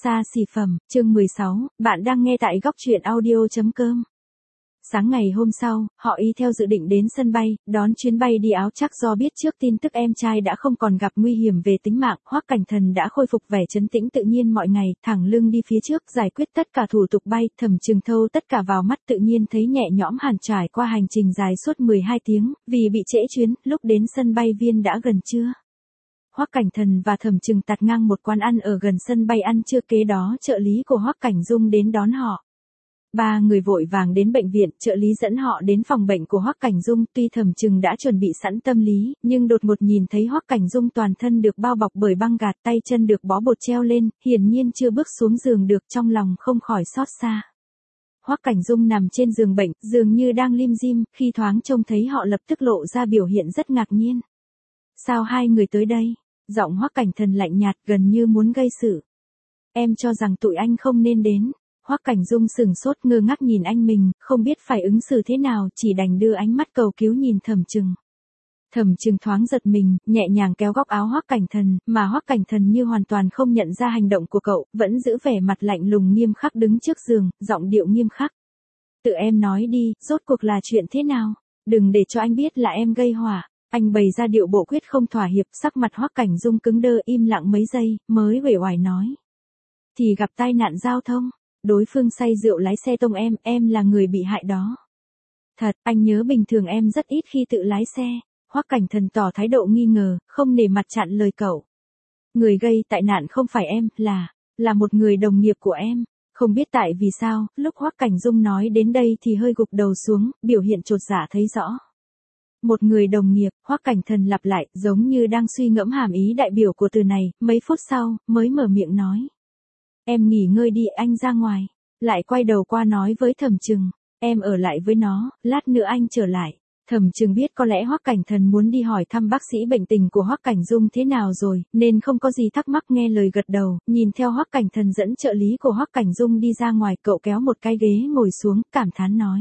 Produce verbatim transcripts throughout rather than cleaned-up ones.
Xa xỉ phẩm, chương mười sáu, bạn đang nghe tại góc truyện audio chấm com. Sáng ngày hôm sau, họ y theo dự định đến sân bay, đón chuyến bay đi Áo Trắc do biết trước tin tức em trai đã không còn gặp nguy hiểm về tính mạng, Hoắc Cảnh Thần đã khôi phục vẻ trấn tĩnh tự nhiên mọi ngày, thẳng lưng đi phía trước giải quyết tất cả thủ tục bay, Thẩm Trừng thâu tất cả vào mắt tự nhiên thấy nhẹ nhõm hẳn trải qua hành trình dài suốt mười hai tiếng, vì bị trễ chuyến, lúc đến sân bay Viên đã gần trưa. Hoắc Cảnh Thần và Thẩm Trừng tạt ngang một quán ăn ở gần sân bay ăn trưa, kế đó trợ lý của Hoắc Cảnh Dung đến đón họ. Ba người vội vàng đến bệnh viện, trợ lý dẫn họ đến phòng bệnh của Hoắc Cảnh Dung, tuy Thẩm Trừng đã chuẩn bị sẵn tâm lý, nhưng đột ngột nhìn thấy Hoắc Cảnh Dung toàn thân được bao bọc bởi băng gạc, tay chân được bó bột treo lên, hiển nhiên chưa bước xuống giường được, trong lòng không khỏi xót xa. Hoắc Cảnh Dung nằm trên giường bệnh, dường như đang lim dim, khi thoáng trông thấy họ lập tức lộ ra biểu hiện rất ngạc nhiên. Sao hai người tới đây? Giọng Hoắc Cảnh Thần lạnh nhạt, gần như muốn gây sự. Em cho rằng tụi anh không nên đến. Hoắc Cảnh Dung sửng sốt ngơ ngác nhìn anh mình, không biết phải ứng xử thế nào, chỉ đành đưa ánh mắt cầu cứu nhìn Thẩm Trừng. Thẩm Trừng thoáng giật mình, nhẹ nhàng kéo góc áo Hoắc Cảnh Thần, mà Hoắc Cảnh Thần như hoàn toàn không nhận ra hành động của cậu, vẫn giữ vẻ mặt lạnh lùng nghiêm khắc đứng trước giường, giọng điệu nghiêm khắc. Tự em nói đi, rốt cuộc là chuyện thế nào? Đừng để cho anh biết là em gây họa. Anh bày ra điệu bộ quyết không thỏa hiệp, sắc mặt Hoắc Cảnh Dung cứng đơ, im lặng mấy giây, mới uể oải nói. Thì gặp tai nạn giao thông, đối phương say rượu lái xe tông em, em là người bị hại đó. Thật, anh nhớ bình thường em rất ít khi tự lái xe. Hoắc Cảnh Thần tỏ thái độ nghi ngờ, không nể mặt chặn lời cậu. Người gây tai nạn không phải em, là, là một người đồng nghiệp của em. Không biết tại vì sao, lúc Hoắc Cảnh Dung nói đến đây thì hơi gục đầu xuống, biểu hiện chột dạ thấy rõ. Một người đồng nghiệp, Hoắc Cảnh Thần lặp lại, giống như đang suy ngẫm hàm ý đại biểu của từ này, mấy phút sau, mới mở miệng nói. Em nghỉ ngơi đi, anh ra ngoài. Lại quay đầu qua nói với Thẩm Trừng, em ở lại với nó, lát nữa anh trở lại. Thẩm Trừng biết có lẽ Hoắc Cảnh Thần muốn đi hỏi thăm bác sĩ bệnh tình của Hoắc Cảnh Dung thế nào rồi, nên không có gì thắc mắc nghe lời gật đầu, nhìn theo Hoắc Cảnh Thần dẫn trợ lý của Hoắc Cảnh Dung đi ra ngoài, cậu kéo một cái ghế ngồi xuống, cảm thán nói.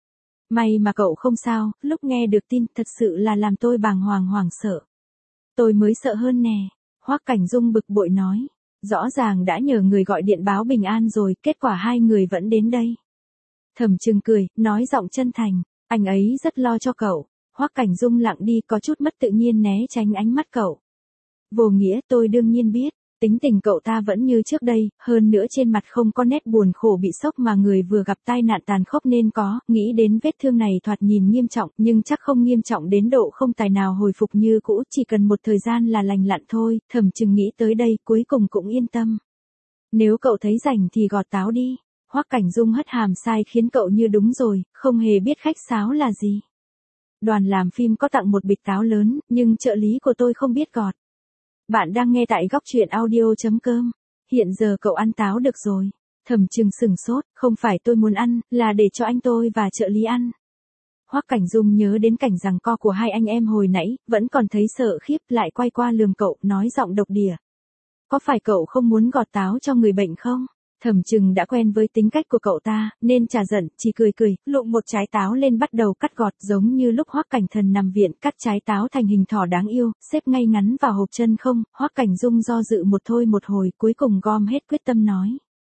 May mà cậu không sao, lúc nghe được tin thật sự là làm tôi bàng hoàng hoảng sợ. Tôi mới sợ hơn nè, Hoắc Cảnh Dung bực bội nói. Rõ ràng đã nhờ người gọi điện báo bình an rồi, kết quả hai người vẫn đến đây. Thẩm Trừng cười, nói giọng chân thành, anh ấy rất lo cho cậu. Hoắc Cảnh Dung lặng đi, có chút mất tự nhiên né tránh ánh mắt cậu. Vô nghĩa, tôi đương nhiên biết. Tính tình cậu ta vẫn như trước đây, hơn nữa trên mặt không có nét buồn khổ bị sốc mà người vừa gặp tai nạn tàn khốc nên có, nghĩ đến vết thương này thoạt nhìn nghiêm trọng, nhưng chắc không nghiêm trọng đến độ không tài nào hồi phục như cũ, chỉ cần một thời gian là lành lặn thôi. Thẩm Trừng nghĩ tới đây, cuối cùng cũng yên tâm. Nếu cậu thấy rảnh thì gọt táo đi. Hoắc Cảnh Dung hất hàm sai khiến cậu như đúng rồi, không hề biết khách sáo là gì. Đoàn làm phim có tặng một bịch táo lớn, nhưng trợ lý của tôi không biết gọt. Bạn đang nghe tại góc truyện audio chấm com. Hiện giờ cậu ăn táo được rồi. Thẩm Trừng sửng sốt, không phải tôi muốn ăn, là để cho anh tôi và trợ lý ăn. Hoắc Cảnh Dung nhớ đến cảnh giằng co của hai anh em hồi nãy, vẫn còn thấy sợ khiếp, lại quay qua lườm cậu, nói giọng độc địa. Có phải cậu không muốn gọt táo cho người bệnh không? Thẩm Trừng đã quen với tính cách của cậu ta, nên chả giận, chỉ cười cười, lụm một trái táo lên bắt đầu cắt gọt, giống như lúc Hoắc Cảnh Thần nằm viện cắt trái táo thành hình thỏ đáng yêu, xếp ngay ngắn vào hộp chân không. Hoắc Cảnh Dung do dự một thôi một hồi, cuối cùng gom hết quyết tâm nói.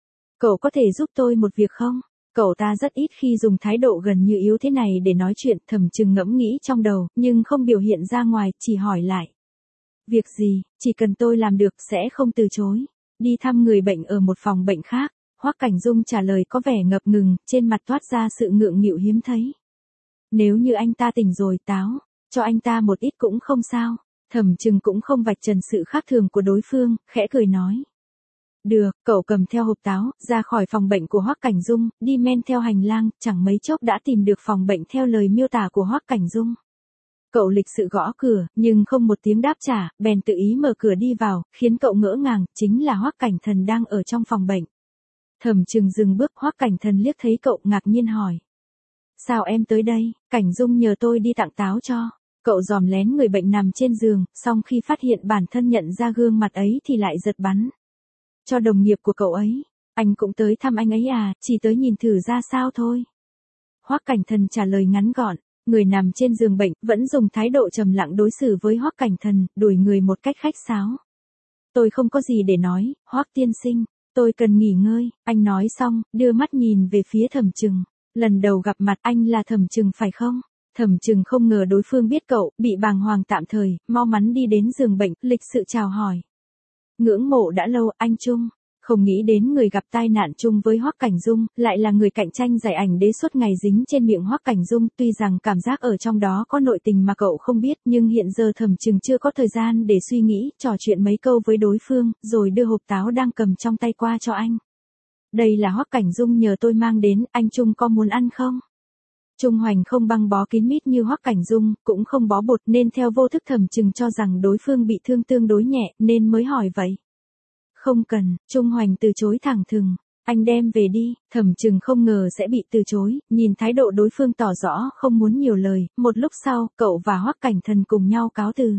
Cậu có thể giúp tôi một việc không? Cậu ta rất ít khi dùng thái độ gần như yếu thế này để nói chuyện. Thẩm Trừng ngẫm nghĩ trong đầu, nhưng không biểu hiện ra ngoài, chỉ hỏi lại. Việc gì, chỉ cần tôi làm được, sẽ không từ chối. Đi thăm người bệnh ở một phòng bệnh khác. Hoắc Cảnh Dung trả lời có vẻ ngập ngừng, trên mặt toát ra sự ngượng nghịu hiếm thấy. Nếu như anh ta tỉnh rồi, táo, cho anh ta một ít cũng không sao. Thẩm Trừng cũng không vạch trần sự khác thường của đối phương, khẽ cười nói. Được, cậu cầm theo hộp táo, ra khỏi phòng bệnh của Hoắc Cảnh Dung, đi men theo hành lang, chẳng mấy chốc đã tìm được phòng bệnh theo lời miêu tả của Hoắc Cảnh Dung. Cậu lịch sự gõ cửa, nhưng không một tiếng đáp trả, bèn tự ý mở cửa đi vào, khiến cậu ngỡ ngàng, chính là Hoắc Cảnh Thần đang ở trong phòng bệnh. Thẩm Trừng dừng bước, Hoắc Cảnh Thần liếc thấy cậu ngạc nhiên hỏi. Sao em tới đây? Cảnh Dung nhờ tôi đi tặng táo cho. Cậu dòm lén người bệnh nằm trên giường, song khi phát hiện bản thân nhận ra gương mặt ấy thì lại giật bắn. Cho đồng nghiệp của cậu ấy. Anh cũng tới thăm anh ấy à, chỉ tới nhìn thử ra sao thôi. Hoắc Cảnh Thần trả lời ngắn gọn. Người nằm trên giường bệnh, vẫn dùng thái độ trầm lặng đối xử với Hoắc Cảnh Thần, đuổi người một cách khách sáo. Tôi không có gì để nói, Hoắc tiên sinh. Tôi cần nghỉ ngơi, anh nói xong, đưa mắt nhìn về phía Thẩm Trừng. Lần đầu gặp mặt anh là Thẩm Trừng phải không? Thẩm Trừng không ngờ đối phương biết cậu, bị bàng hoàng tạm thời, mau mắn đi đến giường bệnh, lịch sự chào hỏi. Ngưỡng mộ đã lâu, anh Trung. Không nghĩ đến người gặp tai nạn chung với Hoắc Cảnh Dung, lại là người cạnh tranh giải ảnh đế suốt ngày dính trên miệng Hoắc Cảnh Dung, tuy rằng cảm giác ở trong đó có nội tình mà cậu không biết, nhưng hiện giờ Thẩm Trừng chưa có thời gian để suy nghĩ, trò chuyện mấy câu với đối phương, rồi đưa hộp táo đang cầm trong tay qua cho anh. Đây là Hoắc Cảnh Dung nhờ tôi mang đến, anh Trung có muốn ăn không? Trung Hoành không băng bó kín mít như Hoắc Cảnh Dung, cũng không bó bột nên theo vô thức Thẩm Trừng cho rằng đối phương bị thương tương đối nhẹ nên mới hỏi vậy. Không cần, Trung Hoành từ chối thẳng thừng. Anh đem về đi, Thẩm Trừng không ngờ sẽ bị từ chối, nhìn thái độ đối phương tỏ rõ không muốn nhiều lời, một lúc sau, cậu và Hoắc Cảnh Thần cùng nhau cáo từ.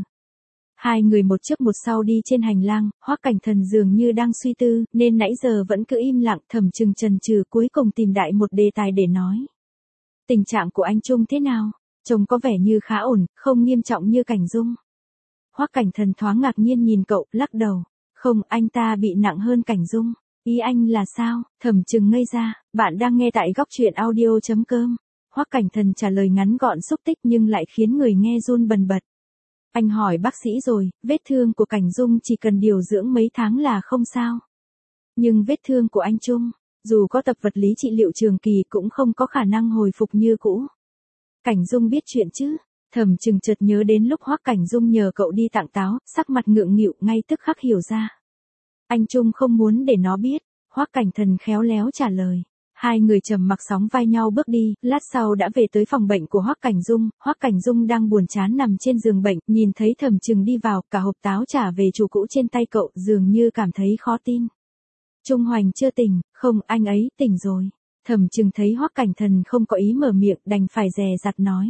Hai người một trước một sau đi trên hành lang, Hoắc Cảnh Thần dường như đang suy tư, nên nãy giờ vẫn cứ im lặng, Thẩm Trừng chần chừ cuối cùng tìm đại một đề tài để nói. Tình trạng của anh Trung thế nào? Trông có vẻ như khá ổn, không nghiêm trọng như Cảnh Dung. Hoắc Cảnh Thần thoáng ngạc nhiên nhìn cậu, lắc đầu. Không, anh ta bị nặng hơn Cảnh Dung. Ý anh là sao? Thẩm Trừng ngây ra, bạn đang nghe tại góc truyện audio chấm com. Hoắc Cảnh Thần trả lời ngắn gọn xúc tích nhưng lại khiến người nghe run bần bật. Anh hỏi bác sĩ rồi, vết thương của Cảnh Dung chỉ cần điều dưỡng mấy tháng là không sao. Nhưng vết thương của anh Trung, dù có tập vật lý trị liệu trường kỳ cũng không có khả năng hồi phục như cũ. Cảnh Dung biết chuyện chứ? Thẩm Trừng chợt nhớ đến lúc Hoắc Cảnh Dung nhờ cậu đi tặng táo, sắc mặt ngượng nghịu ngay tức khắc hiểu ra. Anh Trung không muốn để nó biết, Hoắc Cảnh Thần khéo léo trả lời. Hai người trầm mặc sóng vai nhau bước đi, lát sau đã về tới phòng bệnh của Hoắc Cảnh Dung, Hoắc Cảnh Dung đang buồn chán nằm trên giường bệnh, nhìn thấy Thẩm Trừng đi vào, cả hộp táo trả về chủ cũ trên tay cậu, dường như cảm thấy khó tin. Trung Hoành chưa tỉnh, không, anh ấy tỉnh rồi. Thẩm Trừng thấy Hoắc Cảnh Thần không có ý mở miệng, đành phải dè dặt nói.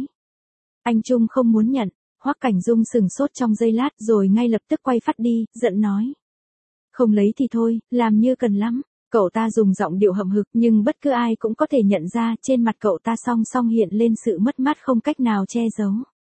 Anh Trung không muốn nhận, Hoắc Cảnh Dung sừng sốt trong giây lát rồi ngay lập tức quay phát đi, giận nói. Không lấy thì thôi, làm như cần lắm. Cậu ta dùng giọng điệu hậm hực nhưng bất cứ ai cũng có thể nhận ra trên mặt cậu ta song song hiện lên sự mất mát không cách nào che giấu.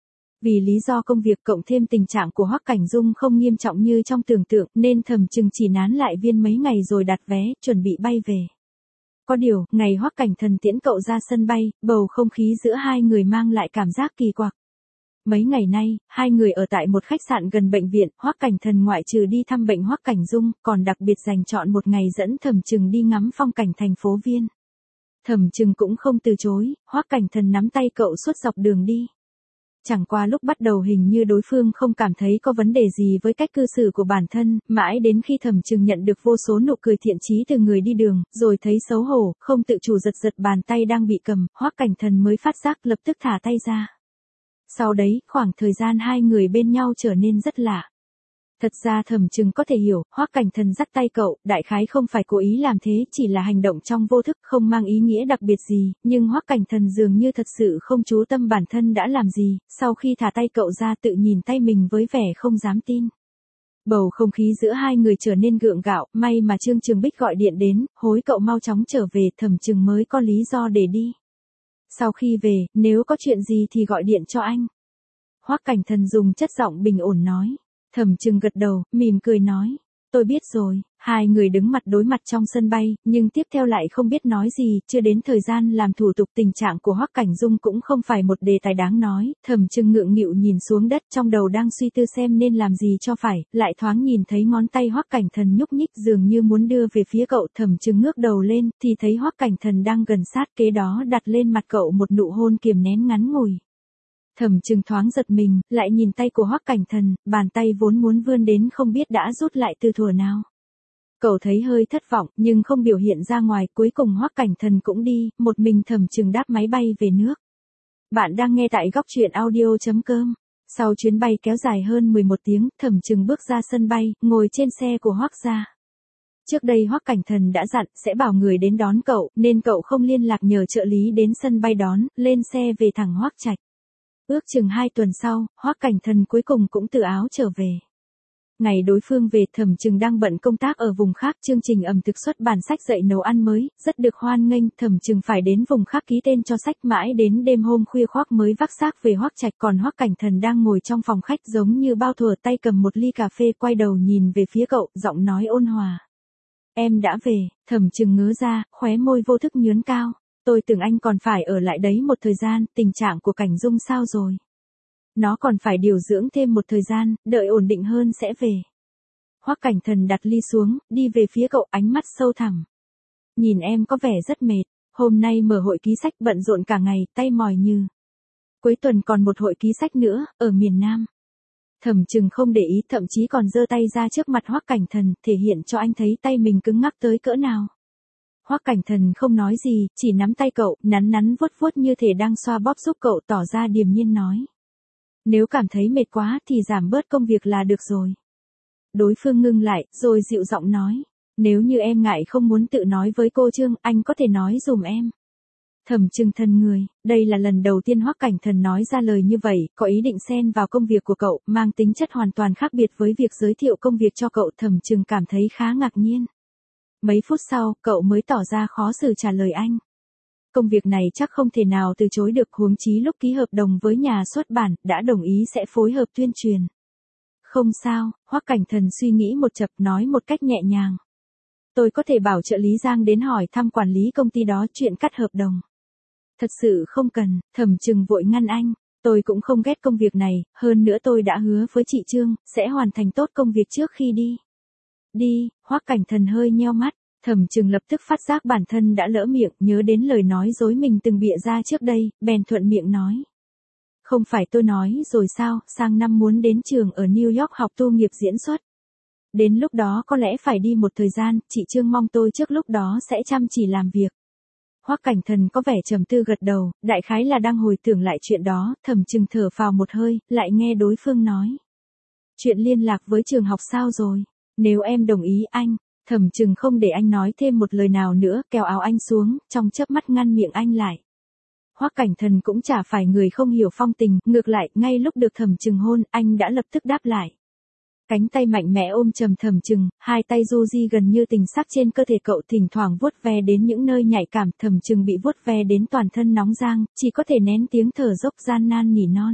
Vì lý do công việc cộng thêm tình trạng của Hoắc Cảnh Dung không nghiêm trọng như trong tưởng tượng nên Thẩm Trừng chỉ nán lại viên mấy ngày rồi đặt vé, chuẩn bị bay về. Có điều, ngày Hoắc Cảnh Thần tiễn cậu ra sân bay, bầu không khí giữa hai người mang lại cảm giác kỳ quặc. Mấy ngày nay, hai người ở tại một khách sạn gần bệnh viện, Hoắc Cảnh Thần ngoại trừ đi thăm bệnh Hoắc Cảnh Dung, còn đặc biệt dành chọn một ngày dẫn Thẩm Trừng đi ngắm phong cảnh thành phố Viên. Thẩm Trừng cũng không từ chối, Hoắc Cảnh Thần nắm tay cậu suốt dọc đường đi. Chẳng qua lúc bắt đầu hình như đối phương không cảm thấy có vấn đề gì với cách cư xử của bản thân, mãi đến khi Thẩm Trừng nhận được vô số nụ cười thiện chí từ người đi đường, rồi thấy xấu hổ, không tự chủ giật giật bàn tay đang bị cầm, Hoắc Cảnh Thần mới phát giác lập tức thả tay ra. Sau đấy, khoảng thời gian hai người bên nhau trở nên rất lạ. Thật ra Thẩm Trừng có thể hiểu, Hoắc Cảnh Thần dắt tay cậu, đại khái không phải cố ý làm thế, chỉ là hành động trong vô thức, không mang ý nghĩa đặc biệt gì, nhưng Hoắc Cảnh Thần dường như thật sự không chú tâm bản thân đã làm gì, sau khi thả tay cậu ra tự nhìn tay mình với vẻ không dám tin. Bầu không khí giữa hai người trở nên gượng gạo, may mà Trương Trường Bích gọi điện đến, hối cậu mau chóng trở về, Thẩm Trừng mới có lý do để đi. Sau khi về, nếu có chuyện gì thì gọi điện cho anh. Hoắc Cảnh Thần dùng chất giọng bình ổn nói. Thẩm Trừng gật đầu, mỉm cười nói. Tôi biết rồi, hai người đứng mặt đối mặt trong sân bay, nhưng tiếp theo lại không biết nói gì, chưa đến thời gian làm thủ tục tình trạng của Hoắc Cảnh Dung cũng không phải một đề tài đáng nói, Thẩm Trừng ngượng nghịu nhìn xuống đất trong đầu đang suy tư xem nên làm gì cho phải, lại thoáng nhìn thấy ngón tay Hoắc Cảnh Thần nhúc nhích dường như muốn đưa về phía cậu, Thẩm Trừng ngước đầu lên, thì thấy Hoắc Cảnh Thần đang gần sát kế đó đặt lên mặt cậu một nụ hôn kiềm nén ngắn ngủi. Thẩm Trừng thoáng giật mình, lại nhìn tay của Hoắc Cảnh Thần, bàn tay vốn muốn vươn đến không biết đã rút lại từ thuở nào. Cậu thấy hơi thất vọng, nhưng không biểu hiện ra ngoài, cuối cùng Hoắc Cảnh Thần cũng đi, một mình Thẩm Trừng đáp máy bay về nước. Bạn đang nghe tại góc truyện audio chấm com. Sau chuyến bay kéo dài hơn mười một tiếng, Thẩm Trừng bước ra sân bay, ngồi trên xe của Hoắc gia. Trước đây Hoắc Cảnh Thần đã dặn sẽ bảo người đến đón cậu, nên cậu không liên lạc nhờ trợ lý đến sân bay đón, lên xe về thẳng Hoắc Trạch. Ước chừng hai tuần sau, Hoắc Cảnh Thần cuối cùng cũng tự áo trở về. Ngày đối phương về, Thẩm Trừng đang bận công tác ở vùng khác, chương trình ẩm thực xuất bản sách dạy nấu ăn mới, rất được hoan nghênh, Thẩm Trừng phải đến vùng khác ký tên cho sách mãi đến đêm hôm khuya khoác mới vác xác về Hoắc Trạch, còn Hoắc Cảnh Thần đang ngồi trong phòng khách giống như bao thuở, tay cầm một ly cà phê, quay đầu nhìn về phía cậu, giọng nói ôn hòa. Em đã về, Thẩm Trừng ngớ ra, khóe môi vô thức nhướn cao. Tôi tưởng anh còn phải ở lại đấy một thời gian, tình trạng của Cảnh Dung sao rồi? Nó còn phải điều dưỡng thêm một thời gian, đợi ổn định hơn sẽ về. Hoắc Cảnh Thần đặt ly xuống, đi về phía cậu, ánh mắt sâu thẳm. Nhìn em có vẻ rất mệt, hôm nay mở hội ký sách bận rộn cả ngày, tay mỏi như. Cuối tuần còn một hội ký sách nữa, ở miền Nam. Thẩm Trừng không để ý, thậm chí còn giơ tay ra trước mặt Hoắc Cảnh Thần, thể hiện cho anh thấy tay mình cứng ngắc tới cỡ nào. Hoắc Cảnh Thần không nói gì, chỉ nắm tay cậu, nắn nắn vuốt vuốt như thể đang xoa bóp giúp cậu, tỏ ra điềm nhiên nói. Nếu cảm thấy mệt quá thì giảm bớt công việc là được rồi. Đối phương ngưng lại, rồi dịu giọng nói. Nếu như em ngại không muốn tự nói với cô Trương, anh có thể nói dùm em. Thẩm Trừng thân người, đây là lần đầu tiên Hoắc Cảnh Thần nói ra lời như vậy, có ý định xen vào công việc của cậu, mang tính chất hoàn toàn khác biệt với việc giới thiệu công việc cho cậu. Thẩm Trừng cảm thấy khá ngạc nhiên. Mấy phút sau, cậu mới tỏ ra khó xử trả lời anh. Công việc này chắc không thể nào từ chối được, huống chí lúc ký hợp đồng với nhà xuất bản, đã đồng ý sẽ phối hợp tuyên truyền. Không sao, Hoắc Cảnh Thần suy nghĩ một chập, nói một cách nhẹ nhàng. Tôi có thể bảo trợ lý Giang đến hỏi thăm quản lý công ty đó chuyện cắt hợp đồng. Thật sự không cần, Thẩm Trừng vội ngăn anh. Tôi cũng không ghét công việc này, hơn nữa tôi đã hứa với chị Trương, sẽ hoàn thành tốt công việc trước khi đi. Đi, Hoắc Cảnh Thần hơi nheo mắt. Thẩm Trừng lập tức phát giác bản thân đã lỡ miệng, nhớ đến lời nói dối mình từng bịa ra trước đây, bèn thuận miệng nói. Không phải tôi nói rồi sao, sang năm muốn đến trường ở New York học tu nghiệp diễn xuất. Đến lúc đó có lẽ phải đi một thời gian, chị Trương mong tôi trước lúc đó sẽ chăm chỉ làm việc. Hoắc Cảnh Thần có vẻ trầm tư gật đầu, đại khái là đang hồi tưởng lại chuyện đó. Thẩm Trừng thở phào một hơi, lại nghe đối phương nói. Chuyện liên lạc với trường học sao rồi? Nếu em đồng ý anh. Thẩm Trừng không để anh nói thêm một lời nào nữa, kéo áo anh xuống, trong chớp mắt ngăn miệng anh lại. Hoắc Cảnh Thần cũng chả phải người không hiểu phong tình, ngược lại, ngay lúc được Thẩm Trừng hôn, anh đã lập tức đáp lại. Cánh tay mạnh mẽ ôm chầm Thẩm Trừng, hai tay du di gần như tình sắc trên cơ thể cậu, thỉnh thoảng vuốt ve đến những nơi nhạy cảm. Thẩm Trừng bị vuốt ve đến toàn thân nóng rang, chỉ có thể nén tiếng thở dốc gian nan nỉ non.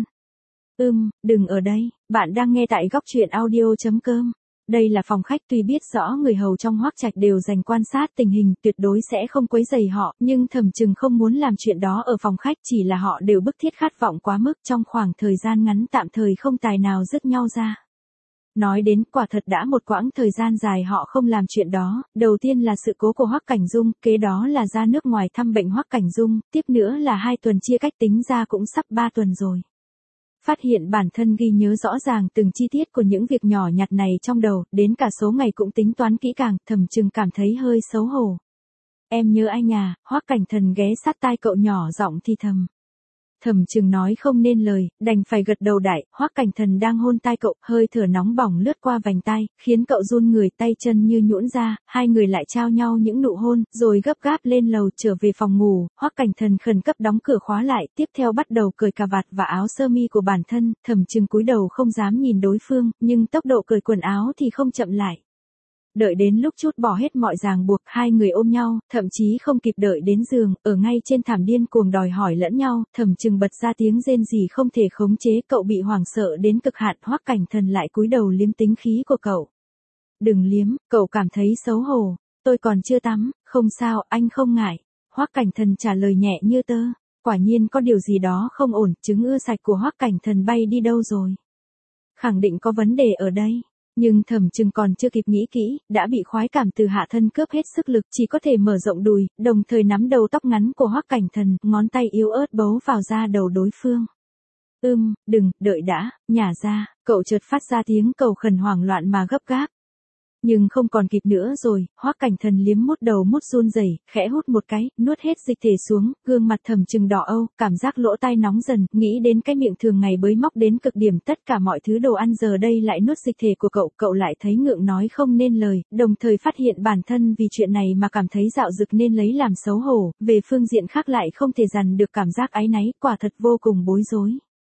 Ừm, đừng ở đây, bạn đang nghe tại góc truyện audio chấm com. Đây là phòng khách, tuy biết rõ người hầu trong Hoắc Trạch đều dành quan sát tình hình, tuyệt đối sẽ không quấy rầy họ, nhưng Thẩm Trừng không muốn làm chuyện đó ở phòng khách, chỉ là họ đều bức thiết khát vọng quá mức, trong khoảng thời gian ngắn tạm thời không tài nào dứt nhau ra. Nói đến, quả thật đã một quãng thời gian dài họ không làm chuyện đó, đầu tiên là sự cố của Hoắc Cảnh Dung, kế đó là ra nước ngoài thăm bệnh Hoắc Cảnh Dung, tiếp nữa là hai tuần chia cách, tính ra cũng sắp ba tuần rồi. Phát hiện bản thân ghi nhớ rõ ràng từng chi tiết của những việc nhỏ nhặt này trong đầu, đến cả số ngày cũng tính toán kỹ càng, Thẩm Trừng cảm thấy hơi xấu hổ. Em nhớ anh à, Hoắc Cảnh Thần ghé sát tai cậu nhỏ giọng thì thầm. Thẩm Trừng nói không nên lời, đành phải gật đầu đại. Hoắc Cảnh Thần đang hôn tai cậu, hơi thở nóng bỏng lướt qua vành tai, khiến cậu run người, tay chân như nhũn ra, hai người lại trao nhau những nụ hôn, rồi gấp gáp lên lầu trở về phòng ngủ. Hoắc Cảnh Thần khẩn cấp đóng cửa khóa lại, tiếp theo bắt đầu cởi cà vạt và áo sơ mi của bản thân. Thẩm Trừng cúi đầu không dám nhìn đối phương, nhưng tốc độ cởi quần áo thì không chậm lại. Đợi đến lúc chút bỏ hết mọi ràng buộc, hai người ôm nhau, thậm chí không kịp đợi đến giường, ở ngay trên thảm điên cuồng đòi hỏi lẫn nhau. Thẩm Trừng bật ra tiếng rên rỉ không thể khống chế, cậu bị hoảng sợ đến cực hạn. Hoắc Cảnh Thần lại cúi đầu liếm tính khí của cậu. Đừng liếm, cậu cảm thấy xấu hổ. Tôi còn chưa tắm, không sao, anh không ngại. Hoắc Cảnh Thần trả lời nhẹ như tơ. Quả nhiên có điều gì đó không ổn, trứng ưa sạch của Hoắc Cảnh Thần bay đi đâu rồi? Khẳng định có vấn đề ở đây. Nhưng Thẩm Trừng còn chưa kịp nghĩ kỹ, đã bị khoái cảm từ hạ thân cướp hết sức lực, chỉ có thể mở rộng đùi, đồng thời nắm đầu tóc ngắn của Hoắc Cảnh Thần, ngón tay yếu ớt bấu vào da đầu đối phương. Ưm, đừng, đợi đã, nhả ra, cậu chợt phát ra tiếng cầu khẩn hoảng loạn mà gấp gáp. Nhưng không còn kịp nữa rồi, Hoắc Cảnh Thần liếm mút đầu mút run rẩy, khẽ hút một cái, nuốt hết dịch thể xuống, gương mặt Thẩm Trừng đỏ âu, cảm giác lỗ tai nóng dần, nghĩ đến cái miệng thường ngày bới móc đến cực điểm, tất cả mọi thứ đồ ăn giờ đây lại nuốt dịch thể của cậu, cậu lại thấy ngượng nói không nên lời, đồng thời phát hiện bản thân vì chuyện này mà cảm thấy dạo dực nên lấy làm xấu hổ, về phương diện khác lại không thể dằn được cảm giác áy náy, quả thật vô cùng bối rối.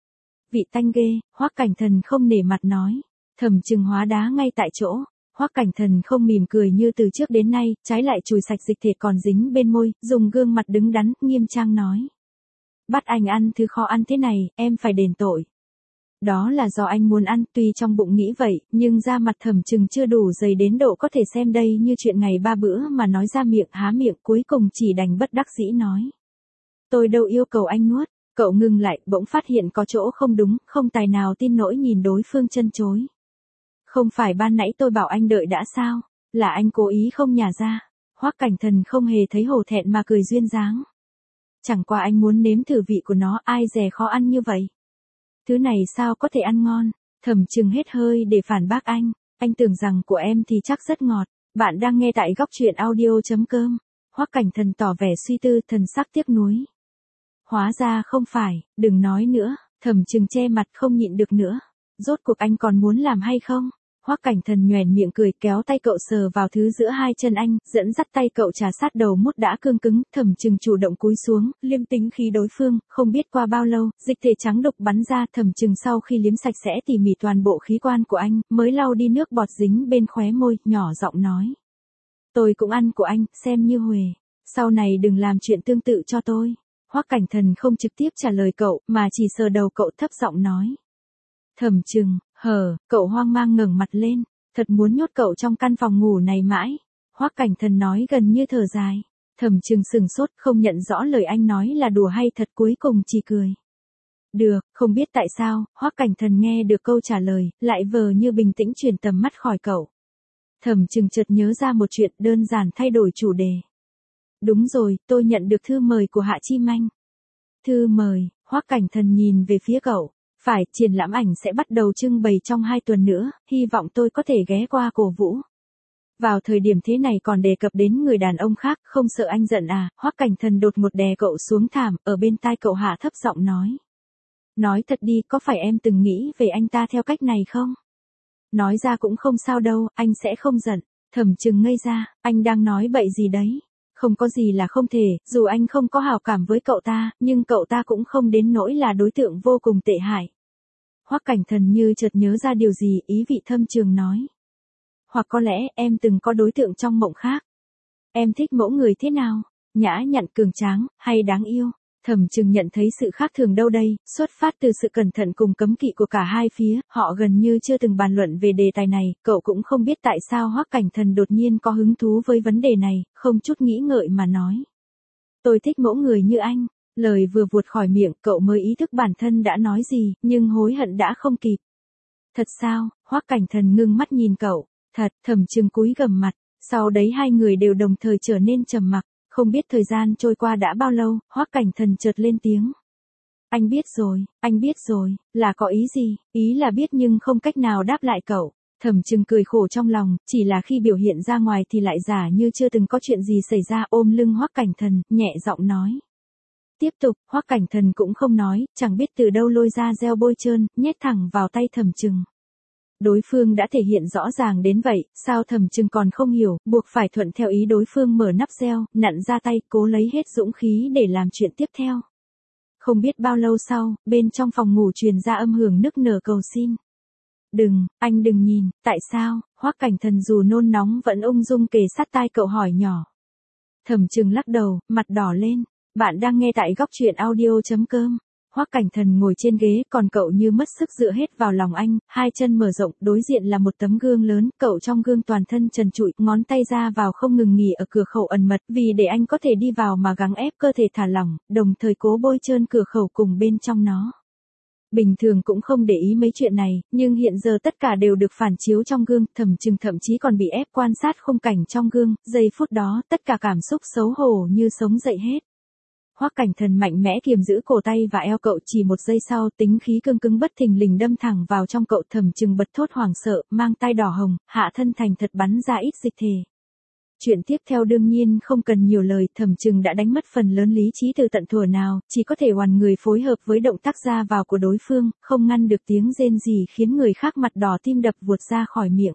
Vị tanh ghê, Hoắc Cảnh Thần không nể mặt nói. Thẩm Trừng hóa đá ngay tại chỗ. Hoắc Cảnh Thần không mỉm cười như từ trước đến nay, trái lại chùi sạch dịch thể còn dính bên môi, dùng gương mặt đứng đắn, nghiêm trang nói. Bắt anh ăn thứ khó ăn thế này, em phải đền tội. Đó là do anh muốn ăn, tuy trong bụng nghĩ vậy, nhưng da mặt Thẩm Trừng chưa đủ dày đến độ có thể xem đây như chuyện ngày ba bữa mà nói ra miệng há miệng cuối cùng chỉ đành bất đắc dĩ nói. Tôi đâu yêu cầu anh nuốt. Cậu ngừng lại, bỗng phát hiện có chỗ không đúng, không tài nào tin nổi nhìn đối phương chân chối. Không phải ban nãy tôi bảo anh đợi đã sao? Là anh cố ý không nhả ra. Hoắc Cảnh Thần không hề thấy hổ thẹn mà cười duyên dáng. Chẳng qua anh muốn nếm thử vị của nó, ai dè khó ăn như vậy. Thứ này sao có thể ăn ngon? Thẩm Trừng hết hơi để phản bác anh. Anh tưởng rằng của em thì chắc rất ngọt. Bạn đang nghe tại góc truyện audio.com. Hoắc Cảnh Thần tỏ vẻ suy tư, thần sắc tiếc nuối. Hóa ra không phải, đừng nói nữa. Thẩm Trừng che mặt không nhịn được nữa. Rốt cuộc anh còn muốn làm hay không? Hoắc Cảnh Thần nhoẻn miệng cười, kéo tay cậu sờ vào thứ giữa hai chân anh, dẫn dắt tay cậu trà sát đầu mút đã cương cứng. Thẩm Trừng chủ động cúi xuống, liêm tính khí đối phương. Không biết qua bao lâu, dịch thể trắng đục bắn ra. Thẩm Trừng sau khi liếm sạch sẽ tỉ mỉ toàn bộ khí quan của anh, mới lau đi nước bọt dính bên khóe môi, nhỏ giọng nói: Tôi cũng ăn của anh, xem như huề. Sau này đừng làm chuyện tương tự cho tôi. Hoắc Cảnh Thần không trực tiếp trả lời cậu, mà chỉ sờ đầu cậu thấp giọng nói. Thẩm Trừng, hờ, cậu hoang mang ngẩng mặt lên, thật muốn nhốt cậu trong căn phòng ngủ này mãi. Hoắc Cảnh Thần nói gần như thở dài. Thẩm Trừng sừng sốt, không nhận rõ lời anh nói là đùa hay thật, cuối cùng chỉ cười. Được, không biết tại sao, Hoắc Cảnh Thần nghe được câu trả lời, lại vờ như bình tĩnh chuyển tầm mắt khỏi cậu. Thẩm Trừng chợt nhớ ra một chuyện, đơn giản thay đổi chủ đề. Đúng rồi, tôi nhận được thư mời của Hạ Chi Manh. Thư mời? Hoắc Cảnh Thần nhìn về phía cậu. Phải, triển lãm ảnh sẽ bắt đầu trưng bày trong hai tuần nữa, hy vọng tôi có thể ghé qua cổ vũ. Vào thời điểm thế này còn đề cập đến người đàn ông khác, không sợ anh giận à? Hoắc Cảnh Thần đột ngột đè cậu xuống thảm, ở bên tai cậu hạ thấp giọng nói. Nói thật đi, có phải em từng nghĩ về anh ta theo cách này không? Nói ra cũng không sao đâu, anh sẽ không giận. Thẩm Trừng ngây ra, anh đang nói bậy gì đấy? Không có gì là không thể, dù anh không có hảo cảm với cậu ta, nhưng cậu ta cũng không đến nỗi là đối tượng vô cùng tệ hại. Hoắc Cảnh Thần như chợt nhớ ra điều gì, ý vị thâm trường nói. Hoặc có lẽ em từng có đối tượng trong mộng khác. Em thích mẫu người thế nào? Nhã nhặn cường tráng, hay đáng yêu? Thẩm Trừng nhận thấy sự khác thường đâu đây, xuất phát từ sự cẩn thận cùng cấm kỵ của cả hai phía, họ gần như chưa từng bàn luận về đề tài này, cậu cũng không biết tại sao Hoắc Cảnh Thần đột nhiên có hứng thú với vấn đề này, không chút nghĩ ngợi mà nói. Tôi thích mẫu người như anh. Lời vừa vuột khỏi miệng, cậu mới ý thức bản thân đã nói gì, nhưng hối hận đã không kịp. Thật sao? Hoắc Cảnh Thần ngưng mắt nhìn cậu. Thật. Thẩm Trừng cúi gằm mặt, sau đấy hai người đều đồng thời trở nên trầm mặc. Không biết thời gian trôi qua đã bao lâu, Hoắc Cảnh Thần chợt lên tiếng. Anh biết rồi, anh biết rồi, là có ý gì? Ý là biết nhưng không cách nào đáp lại cậu. Thẩm Trừng cười khổ trong lòng, chỉ là khi biểu hiện ra ngoài thì lại giả như chưa từng có chuyện gì xảy ra, ôm lưng Hoắc Cảnh Thần, nhẹ giọng nói. Tiếp tục, Hoắc Cảnh Thần cũng không nói, chẳng biết từ đâu lôi ra gel bôi trơn, nhét thẳng vào tay Thẩm Trừng. Đối phương đã thể hiện rõ ràng đến vậy, sao Thẩm Trừng còn không hiểu, buộc phải thuận theo ý đối phương mở nắp gel, nặn ra tay, cố lấy hết dũng khí để làm chuyện tiếp theo. Không biết bao lâu sau, bên trong phòng ngủ truyền ra âm hưởng nức nở cầu xin. Đừng, anh đừng nhìn, tại sao? Hoắc Cảnh Thần dù nôn nóng vẫn ung dung kề sát tai cậu hỏi nhỏ. Thẩm Trừng lắc đầu, mặt đỏ lên. Bạn đang nghe tại góc truyện audio.com. Hoắc Cảnh Thần ngồi trên ghế, còn cậu như mất sức dựa hết vào lòng anh, hai chân mở rộng, đối diện là một tấm gương lớn, cậu trong gương toàn thân trần trụi, ngón tay ra vào không ngừng nghỉ ở cửa khẩu ẩn mật, vì để anh có thể đi vào mà gắng ép cơ thể thả lỏng, đồng thời cố bôi trơn cửa khẩu cùng bên trong nó. Bình thường cũng không để ý mấy chuyện này, nhưng hiện giờ tất cả đều được phản chiếu trong gương, Thẩm Trừng thậm chí còn bị ép quan sát khung cảnh trong gương, giây phút đó, tất cả cảm xúc xấu hổ như sống dậy hết. Hoắc Cảnh Thần mạnh mẽ kiềm giữ cổ tay và eo cậu, chỉ một giây sau, tính khí cương cứng bất thình lình đâm thẳng vào trong cậu. Thẩm Trừng bật thốt hoảng sợ, mang tay đỏ hồng, hạ thân thành thật bắn ra ít dịch thể. Chuyện tiếp theo đương nhiên không cần nhiều lời, Thẩm Trừng đã đánh mất phần lớn lý trí từ tận thuở nào, chỉ có thể oằn người phối hợp với động tác ra vào của đối phương, không ngăn được tiếng rên rỉ khiến người khác mặt đỏ tim đập vụt ra khỏi miệng.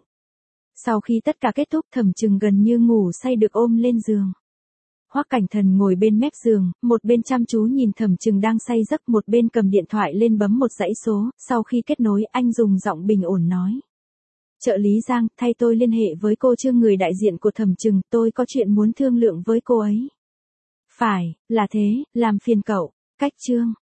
Sau khi tất cả kết thúc, Thẩm Trừng gần như ngủ say được ôm lên giường. Hoắc Cảnh Thần ngồi bên mép giường, một bên chăm chú nhìn Thẩm Trừng đang say giấc, một bên cầm điện thoại lên bấm một dãy số, sau khi kết nối, anh dùng giọng bình ổn nói. Trợ lý Giang, thay tôi liên hệ với cô Trương, người đại diện của Thẩm Trừng, tôi có chuyện muốn thương lượng với cô ấy. Phải, là thế, làm phiền cậu. Cách Trương.